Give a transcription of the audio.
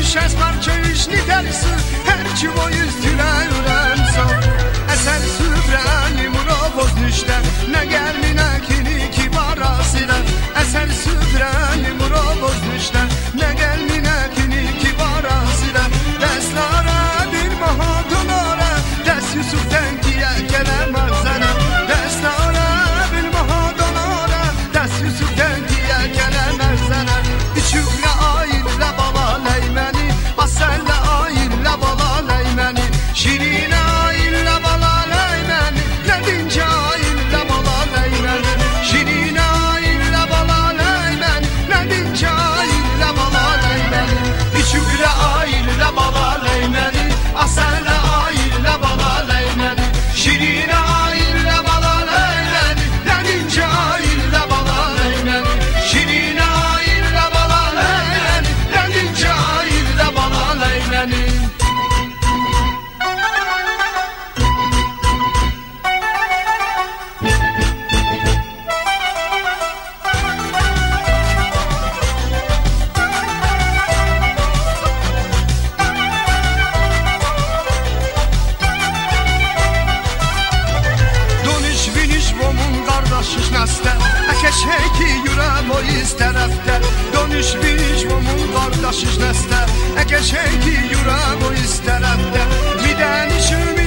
از مرکش نیترسو هرچی با yüzdüler son eser sübrani murabos düşler ne gelmine kini kibarasıyla eser sübrani murabos düşler ne gelmine kini kibarasıyla destlara bir mahadolara dest Yusuf'ten diye gelemez sana destlara bir mahadolara dest Yusuf'ten diye gelemez sana üçükle ayırla baba leymeni aselle ayırla baba leymeni şirine ayırla baba leymeni nedince ayırla baba leymeni şirine ayırla baba leymeni nedince ayırla baba leymeni üçükle ayırla baba leymeni aselle ayırla baba leymeni şirine ayırla baba leymeni nedince ayırla baba leymeni şirine ayırla baba leymeni nedince ayırla baba leymeni Kardeşiz nesle Ekeşeki yürem o iz tərəfdə Dönüş biniş mumun kardeşiz nesle Ekeşeki yürem o iz tərəfdə Bir dənişim